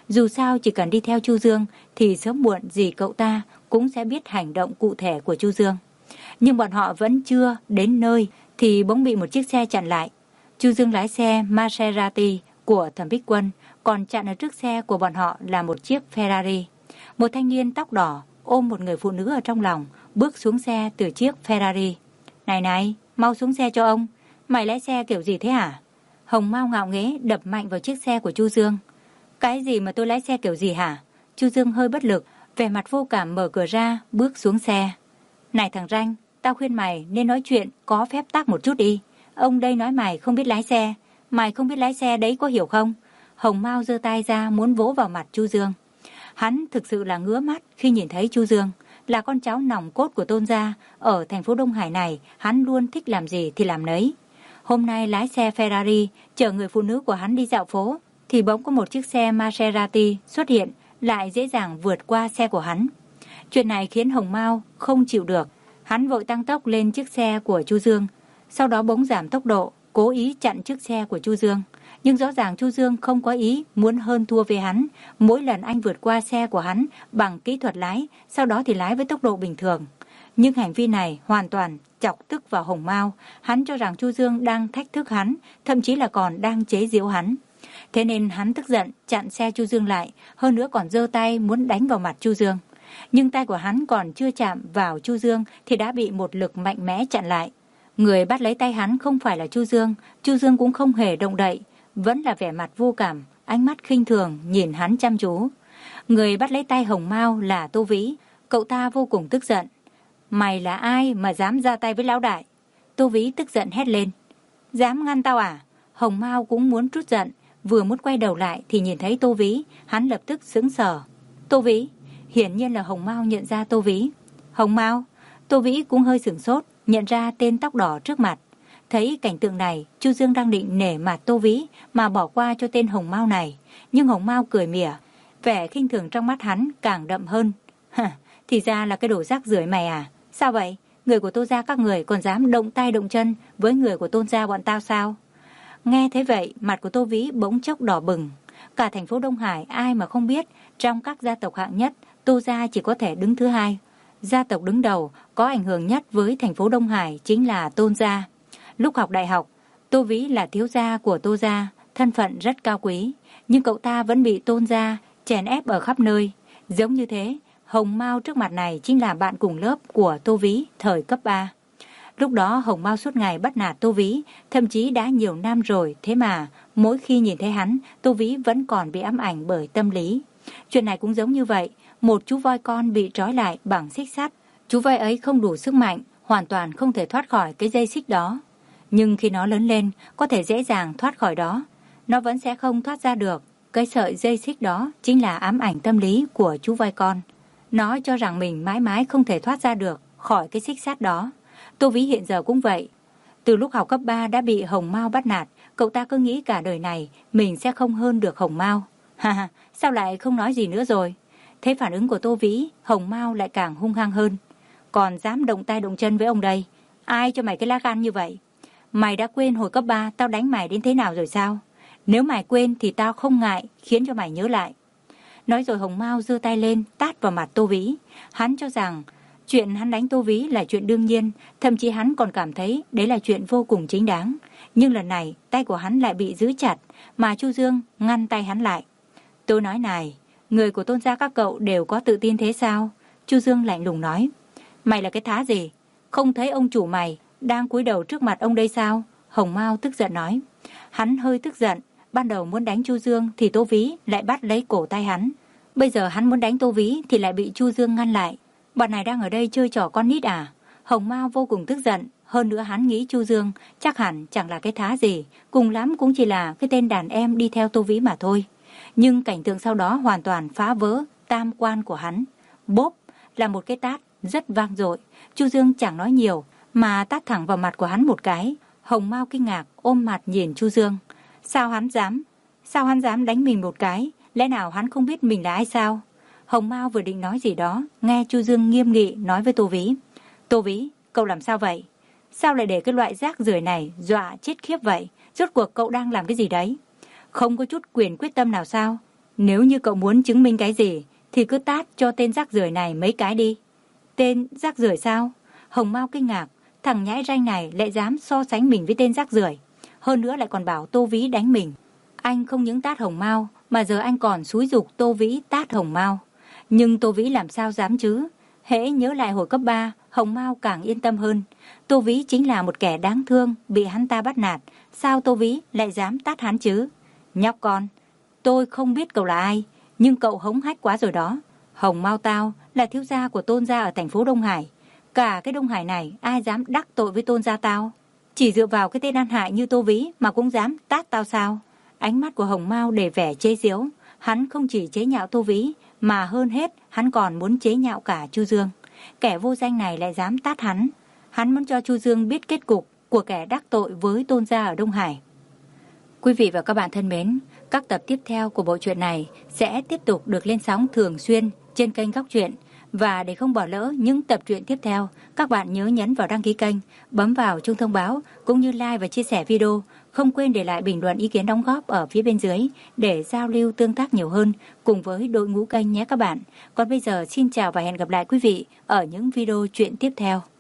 Dù sao chỉ cần đi theo Chu Dương thì sớm muộn gì cậu ta cũng sẽ biết hành động cụ thể của Chu Dương. Nhưng bọn họ vẫn chưa đến nơi thì bỗng bị một chiếc xe chặn lại. Chu Dương lái xe Maserati của Thẩm Bích Quân, còn chặn ở trước xe của bọn họ là một chiếc Ferrari. Một thanh niên tóc đỏ ôm một người phụ nữ ở trong lòng, bước xuống xe từ chiếc Ferrari. Này này, mau xuống xe cho ông. Mày lái xe kiểu gì thế hả? Hồng Mao ngạo nghễ đập mạnh vào chiếc xe của Chu Dương. Cái gì mà tôi lái xe kiểu gì hả? Chu Dương hơi bất lực, vẻ mặt vô cảm mở cửa ra, bước xuống xe. Này thằng Ranh, tao khuyên mày nên nói chuyện có phép tắc một chút đi. Ông đây nói mày không biết lái xe. Mày không biết lái xe đấy có hiểu không? Hồng Mao giơ tay ra muốn vỗ vào mặt Chu Dương. Hắn thực sự là ngứa mắt khi nhìn thấy Chu Dương. Là con cháu nòng cốt của Tôn gia. Ở thành phố Đông Hải này, hắn luôn thích làm gì thì làm nấy. Hôm nay lái xe Ferrari chở người phụ nữ của hắn đi dạo phố, thì bỗng có một chiếc xe Maserati xuất hiện, lại dễ dàng vượt qua xe của hắn. Chuyện này khiến Hồng Mao không chịu được. Hắn vội tăng tốc lên chiếc xe của Chu Dương, sau đó bỗng giảm tốc độ, cố ý chặn chiếc xe của Chu Dương. Nhưng rõ ràng Chu Dương không có ý muốn hơn thua với hắn. Mỗi lần anh vượt qua xe của hắn bằng kỹ thuật lái, sau đó thì lái với tốc độ bình thường. Nhưng hành vi này hoàn toàn chọc tức vào Hồng Mao. Hắn cho rằng Chu Dương đang thách thức hắn, thậm chí là còn đang chế giễu hắn. Thế nên hắn tức giận chặn xe Chu Dương lại, hơn nữa còn giơ tay muốn đánh vào mặt Chu Dương. Nhưng tay của hắn còn chưa chạm vào Chu Dương thì đã bị một lực mạnh mẽ chặn lại. Người bắt lấy tay hắn không phải là Chu Dương, Chu Dương cũng không hề động đậy, vẫn là vẻ mặt vô cảm, ánh mắt khinh thường nhìn hắn chăm chú. Người bắt lấy tay Hồng Mao là Tô Vĩ, cậu ta vô cùng tức giận. Mày là ai mà dám ra tay với lão đại? Tô Vĩ tức giận hét lên. Dám ngăn tao à? Hồng Mao cũng muốn trút giận, vừa muốn quay đầu lại thì nhìn thấy Tô Vĩ, hắn lập tức sững sờ. Tô Vĩ? Hiển nhiên là Hồng Mao nhận ra Tô Vĩ. Hồng Mao? Tô Vĩ cũng hơi sửng sốt, nhận ra tên tóc đỏ trước mặt. Thấy cảnh tượng này, Chu Dương đang định nể mặt Tô Vĩ mà bỏ qua cho tên Hồng Mao này, nhưng Hồng Mao cười mỉa, vẻ khinh thường trong mắt hắn càng đậm hơn. Hả, thì ra là cái đồ rác rưởi mày à? Sao vậy? Người của Tô gia các người còn dám động tay động chân với người của Tôn gia bọn tao sao? Nghe thế vậy, mặt của Tô Vĩ bỗng chốc đỏ bừng. Cả thành phố Đông Hải ai mà không biết, trong các gia tộc hạng nhất, Tô gia chỉ có thể đứng thứ hai. Gia tộc đứng đầu có ảnh hưởng nhất với thành phố Đông Hải chính là Tôn gia. Lúc học đại học, Tô Vĩ là thiếu gia của Tô gia, thân phận rất cao quý, nhưng cậu ta vẫn bị Tôn gia chèn ép ở khắp nơi. Giống như thế, Hồng Mao trước mặt này chính là bạn cùng lớp của Tô Vĩ thời cấp ba. Lúc đó Hồng Mao suốt ngày bắt nạt Tô Vĩ, thậm chí đã nhiều năm rồi, thế mà mỗi khi nhìn thấy hắn, Tô Vĩ vẫn còn bị ám ảnh bởi tâm lý. Chuyện này cũng giống như vậy, một chú voi con bị trói lại bằng xích sắt. Chú voi ấy không đủ sức mạnh, hoàn toàn không thể thoát khỏi cái dây xích đó. Nhưng khi nó lớn lên, có thể dễ dàng thoát khỏi đó, nó vẫn sẽ không thoát ra được. Cái sợi dây xích đó chính là ám ảnh tâm lý của chú voi con. Nó cho rằng mình mãi mãi không thể thoát ra được khỏi cái xích sắt đó. Tô Vĩ hiện giờ cũng vậy. Từ lúc học cấp ba đã bị Hồng Mao bắt nạt, cậu ta cứ nghĩ cả đời này mình sẽ không hơn được Hồng Mao. Ha ha, sao lại không nói gì nữa rồi? Thế phản ứng của Tô Vĩ, Hồng Mao lại càng hung hăng hơn. Còn dám động tay động chân với ông đây? Ai cho mày cái lá gan như vậy? Mày đã quên hồi cấp ba tao đánh mày đến thế nào rồi sao? Nếu mày quên thì tao không ngại khiến cho mày nhớ lại. Nói rồi Hồng Mao giơ tay lên tát vào mặt Tô Vĩ. Hắn cho rằng chuyện hắn đánh Tô Vĩ là chuyện đương nhiên, thậm chí hắn còn cảm thấy đấy là chuyện vô cùng chính đáng. Nhưng lần này tay của hắn lại bị giữ chặt, mà Chu Dương ngăn tay hắn lại. Tôi nói này, người của Tôn gia các cậu đều có tự tin thế sao? Chu Dương lạnh lùng nói. Mày là cái thá gì? Không thấy ông chủ mày đang cúi đầu trước mặt ông đây sao? Hồng Mao tức giận nói. Hắn hơi tức giận, ban đầu muốn đánh Chu Dương thì Tô Vĩ lại bắt lấy cổ tay hắn. Bây giờ hắn muốn đánh Tô Vĩ thì lại bị Chu Dương ngăn lại. Bọn này đang ở đây chơi trò con nít à? Hồng Mao vô cùng tức giận. Hơn nữa hắn nghĩ Chu Dương chắc hẳn chẳng là cái thá gì, cùng lắm cũng chỉ là cái tên đàn em đi theo Tô Vĩ mà thôi. Nhưng cảnh tượng sau đó hoàn toàn phá vỡ tam quan của hắn. Bốp là một cái tát rất vang dội. Chu Dương chẳng nói nhiều mà tát thẳng vào mặt của hắn một cái. Hồng Mao kinh ngạc ôm mặt nhìn Chu Dương. Sao hắn dám? Sao hắn dám đánh mình một cái? Lẽ nào hắn không biết mình là ai sao? Hồng Mao vừa định nói gì đó, nghe Chu Dương nghiêm nghị nói với Tô Vĩ. Tô Vĩ, cậu làm sao vậy? Sao lại để cái loại rác rưởi này dọa chết khiếp vậy? Rốt cuộc cậu đang làm cái gì đấy? Không có chút quyền quyết tâm nào sao? Nếu như cậu muốn chứng minh cái gì thì cứ tát cho tên rác rưởi này mấy cái đi. Tên rác rưởi sao? Hồng Mao kinh ngạc, thằng nhãi ranh này lại dám so sánh mình với tên rác rưởi, hơn nữa lại còn bảo Tô Vĩ đánh mình. Anh không những tát Hồng Mao mà giờ anh còn xúi giục Tô Vĩ tát Hồng Mao. Nhưng Tô Vĩ làm sao dám chứ? Hễ nhớ lại hồi cấp ba, Hồng Mao càng yên tâm hơn. Tô Vĩ chính là một kẻ đáng thương, bị hắn ta bắt nạt, sao Tô Vĩ lại dám tát hắn chứ? Nhóc con, tôi không biết cậu là ai, nhưng cậu hống hách quá rồi đó. Hồng Mao tao là thiếu gia của Tôn gia ở thành phố Đông Hải. Cả cái Đông Hải này ai dám đắc tội với Tôn gia tao? Chỉ dựa vào cái tên ăn hại như Tô Vĩ mà cũng dám tát tao sao? Ánh mắt của Hồng Mao đầy vẻ chế giễu. Hắn không chỉ chế nhạo Tô Vĩ, mà hơn hết hắn còn muốn chế nhạo cả Chu Dương. Kẻ vô danh này lại dám tát hắn. Hắn muốn cho Chu Dương biết kết cục của kẻ đắc tội với Tôn gia ở Đông Hải. Quý vị và các bạn thân mến, các tập tiếp theo của bộ truyện này sẽ tiếp tục được lên sóng thường xuyên trên kênh Góc Truyện. Và để không bỏ lỡ những tập truyện tiếp theo, các bạn nhớ nhấn vào đăng ký kênh, bấm vào chuông thông báo, cũng như like và chia sẻ video. Không quên để lại bình luận ý kiến đóng góp ở phía bên dưới để giao lưu tương tác nhiều hơn cùng với đội ngũ kênh nhé các bạn. Còn bây giờ xin chào và hẹn gặp lại quý vị ở những video truyện tiếp theo.